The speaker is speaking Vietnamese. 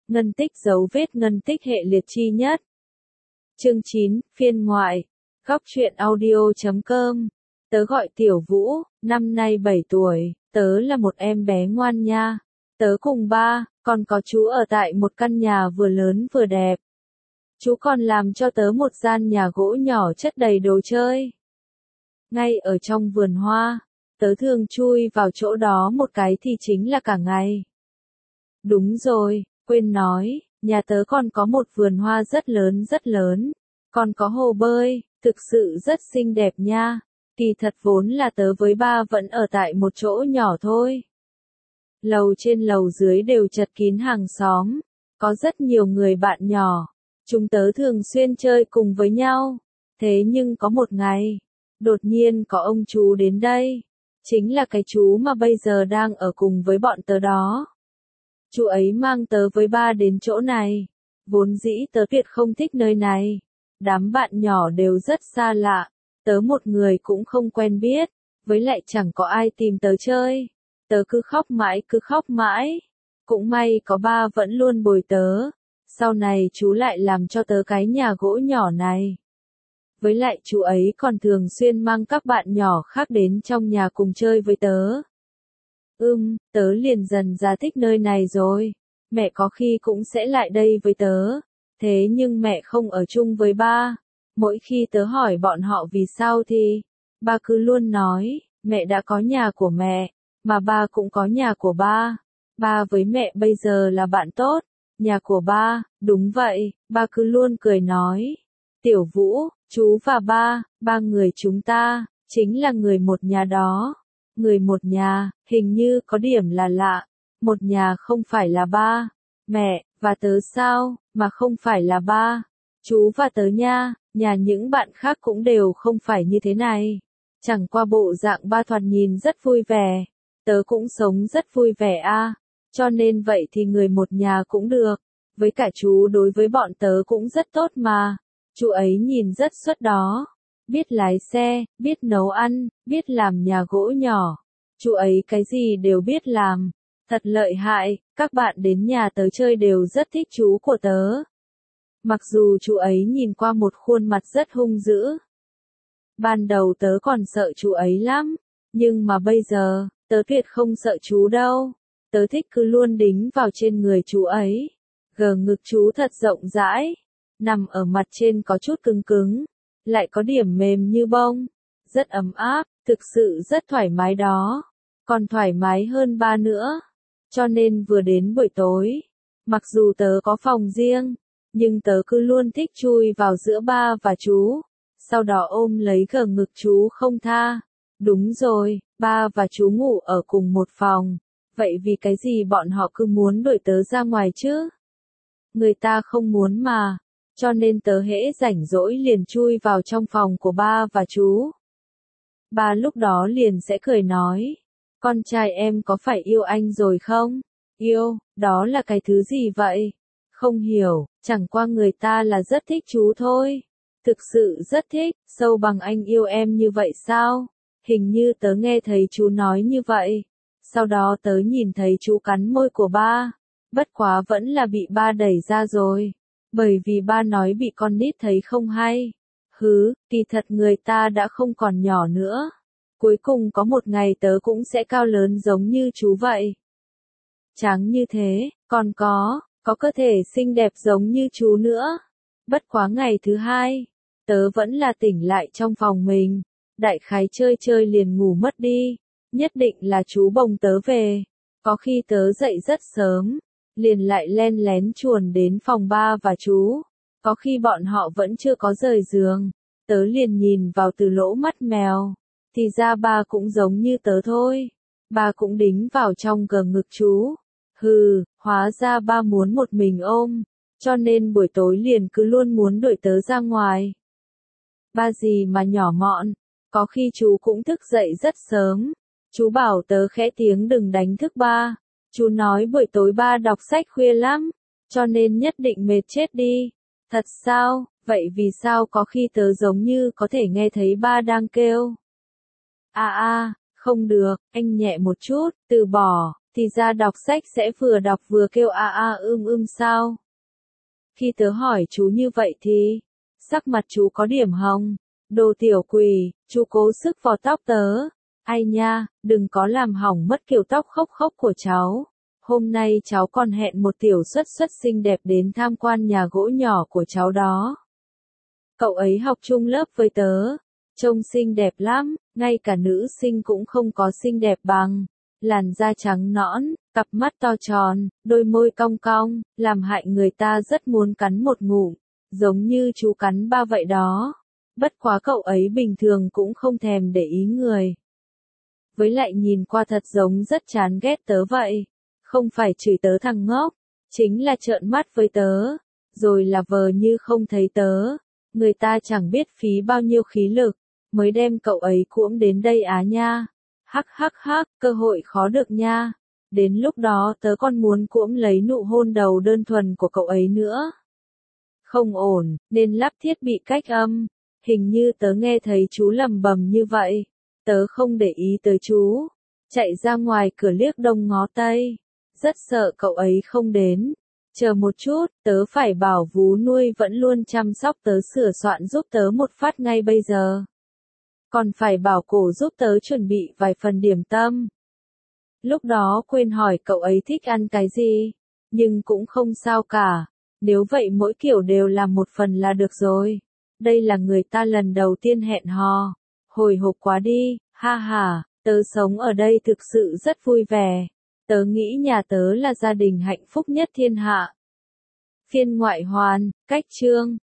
Ngân tích dấu vết ngân tích hệ liệt chi nhất. Chương 9, phiên ngoại. Góc truyện audio.com. Tớ gọi Tiểu Vũ, năm nay 7 tuổi, tớ là một em bé ngoan nha. Tớ cùng ba, còn có chú ở tại một căn nhà vừa lớn vừa đẹp. Chú còn làm cho tớ một gian nhà gỗ nhỏ chất đầy đồ chơi. Ngay ở trong vườn hoa, tớ thường chui vào chỗ đó một cái thì chính là cả ngày. Đúng rồi, quên nói, nhà tớ còn có một vườn hoa rất lớn, còn có hồ bơi, thực sự rất xinh đẹp nha. Kỳ thật vốn là tớ với ba vẫn ở tại một chỗ nhỏ thôi. Lầu trên lầu dưới đều chật kín hàng xóm, có rất nhiều người bạn nhỏ. Chúng tớ thường xuyên chơi cùng với nhau. Thế nhưng có một ngày, đột nhiên có ông chú đến đây. Chính là cái chú mà bây giờ đang ở cùng với bọn tớ đó. Chú ấy mang tớ với ba đến chỗ này. Vốn dĩ tớ tuyệt không thích nơi này. Đám bạn nhỏ đều rất xa lạ. Tớ một người cũng không quen biết. Với lại chẳng có ai tìm tớ chơi. Tớ cứ khóc mãi. Cũng may có ba vẫn luôn bồi tớ. Sau này chú lại làm cho tớ cái nhà gỗ nhỏ này. Với lại chú ấy còn thường xuyên mang các bạn nhỏ khác đến trong nhà cùng chơi với tớ. Tớ liền dần ra thích nơi này rồi. Mẹ có khi cũng sẽ lại đây với tớ. Thế nhưng mẹ không ở chung với ba. Mỗi khi tớ hỏi bọn họ vì sao thì, ba cứ luôn nói, mẹ đã có nhà của mẹ, mà ba cũng có nhà của ba. Ba với mẹ bây giờ là bạn tốt. Nhà của ba, đúng vậy, ba cứ luôn cười nói. Tiểu Vũ, chú và ba người chúng ta, chính là người một nhà đó. Người một nhà, hình như có điểm là lạ. Một nhà không phải là ba, mẹ, và tớ sao, mà không phải là ba, chú và tớ nha. Nhà những bạn khác cũng đều không phải như thế này. Chẳng qua bộ dạng ba thoạt nhìn rất vui vẻ. Tớ cũng sống rất vui vẻ a. Cho nên vậy thì người một nhà cũng được. Với cả chú đối với bọn tớ cũng rất tốt mà. Chú ấy nhìn rất xuất đó. Biết lái xe, biết nấu ăn, biết làm nhà gỗ nhỏ. Chú ấy cái gì đều biết làm. Thật lợi hại, các bạn đến nhà tớ chơi đều rất thích chú của tớ. Mặc dù chú ấy nhìn qua một khuôn mặt rất hung dữ. Ban đầu tớ còn sợ chú ấy lắm. Nhưng mà bây giờ, tớ tuyệt không sợ chú đâu. Tớ thích cứ luôn đính vào trên người chú ấy. Ngực chú thật rộng rãi. Nằm ở mặt trên có chút cứng cứng. Lại có điểm mềm như bông. Rất ấm áp, thực sự rất thoải mái đó. Còn thoải mái hơn ba nữa. Cho nên vừa đến buổi tối. Mặc dù tớ có phòng riêng. Nhưng tớ cứ luôn thích chui vào giữa ba và chú. Sau đó ôm lấy ngực chú không tha. Đúng rồi, ba và chú ngủ ở cùng một phòng. Vậy vì cái gì bọn họ cứ muốn đuổi tớ ra ngoài chứ? Người ta không muốn mà. Cho nên tớ hễ rảnh rỗi liền chui vào trong phòng của ba và chú. Ba lúc đó liền sẽ cười nói. Con trai em có phải yêu anh rồi không? Yêu, đó là cái thứ gì vậy? Không hiểu, chẳng qua người ta là rất thích chú thôi. Thực sự rất thích, sâu bằng anh yêu em như vậy sao? Hình như tớ nghe thấy chú nói như vậy. Sau đó tớ nhìn thấy chú cắn môi của ba. Bất quá vẫn là bị ba đẩy ra rồi. Bởi vì ba nói bị con nít thấy không hay. Kỳ thật người ta đã không còn nhỏ nữa. Cuối cùng có một ngày tớ cũng sẽ cao lớn giống như chú vậy. Trắng như thế, còn có cơ thể xinh đẹp giống như chú nữa. Bất quá ngày thứ hai, tớ vẫn là tỉnh lại trong phòng mình. Đại khái chơi liền ngủ mất đi. Nhất định là chú bồng tớ về. Có khi tớ dậy rất sớm. Liền lại len lén chuồn đến phòng ba và chú. Có khi bọn họ vẫn chưa có rời giường. Tớ liền nhìn vào từ lỗ mắt mèo. Thì ra ba cũng giống như tớ thôi. Ba cũng đính vào trong ngực chú. Hóa ra ba muốn một mình ôm. Cho nên buổi tối liền cứ luôn muốn đuổi tớ ra ngoài. Ba gì mà nhỏ mọn. Có khi chú cũng thức dậy rất sớm. Chú bảo tớ khẽ tiếng đừng đánh thức ba. Chú nói buổi tối ba đọc sách khuya lắm. Cho nên nhất định mệt chết đi. Thật sao? Vậy vì sao có khi tớ giống như có thể nghe thấy ba đang kêu. Không được, anh nhẹ một chút, từ bỏ. thì ra đọc sách sẽ vừa đọc vừa kêu sao? Khi tớ hỏi chú như vậy thì, sắc mặt chú có điểm hồng. Đồ tiểu quỷ, chú cố sức vò tóc tớ. Ai nha, đừng có làm hỏng mất kiểu tóc khốc khốc của cháu. Hôm nay cháu còn hẹn một tiểu xuất xinh đẹp đến tham quan nhà gỗ nhỏ của cháu đó. Cậu ấy học chung lớp với tớ. Trông xinh đẹp lắm, ngay cả nữ sinh cũng không có xinh đẹp bằng. Làn da trắng nõn, cặp mắt to tròn, đôi môi cong cong, làm hại người ta rất muốn cắn một ngụm, giống như chú cắn ba vậy đó. Bất quá cậu ấy bình thường cũng không thèm để ý người. Với lại nhìn qua thật giống rất chán ghét tớ vậy. Không phải chửi tớ thằng ngốc, chính là trợn mắt với tớ, rồi là vờ như không thấy tớ. Người ta chẳng biết phí bao nhiêu khí lực, mới đem cậu ấy cuỗm đến đây á nha. Hắc, cơ hội khó được nha. Đến lúc đó tớ còn muốn cuỗm lấy nụ hôn đầu đơn thuần của cậu ấy nữa. Không ổn, nên lắp thiết bị cách âm. Hình như tớ nghe thấy chú lầm bầm như vậy. Tớ không để ý tới chú. Chạy ra ngoài cửa liếc đông ngó tây. Rất sợ cậu ấy không đến. Chờ một chút, tớ phải bảo vú nuôi vẫn luôn chăm sóc tớ sửa soạn giúp tớ một phát ngay bây giờ. Còn phải bảo cổ giúp tớ chuẩn bị vài phần điểm tâm. Lúc đó quên hỏi cậu ấy thích ăn cái gì. Nhưng cũng không sao cả. Nếu vậy mỗi kiểu đều làm một phần là được rồi. Đây là người ta lần đầu tiên hẹn hò. Hồi hộp quá đi, ha ha, tớ sống ở đây thực sự rất vui vẻ. Tớ nghĩ nhà tớ là gia đình hạnh phúc nhất thiên hạ. Phiên ngoại hoàn, cách chương.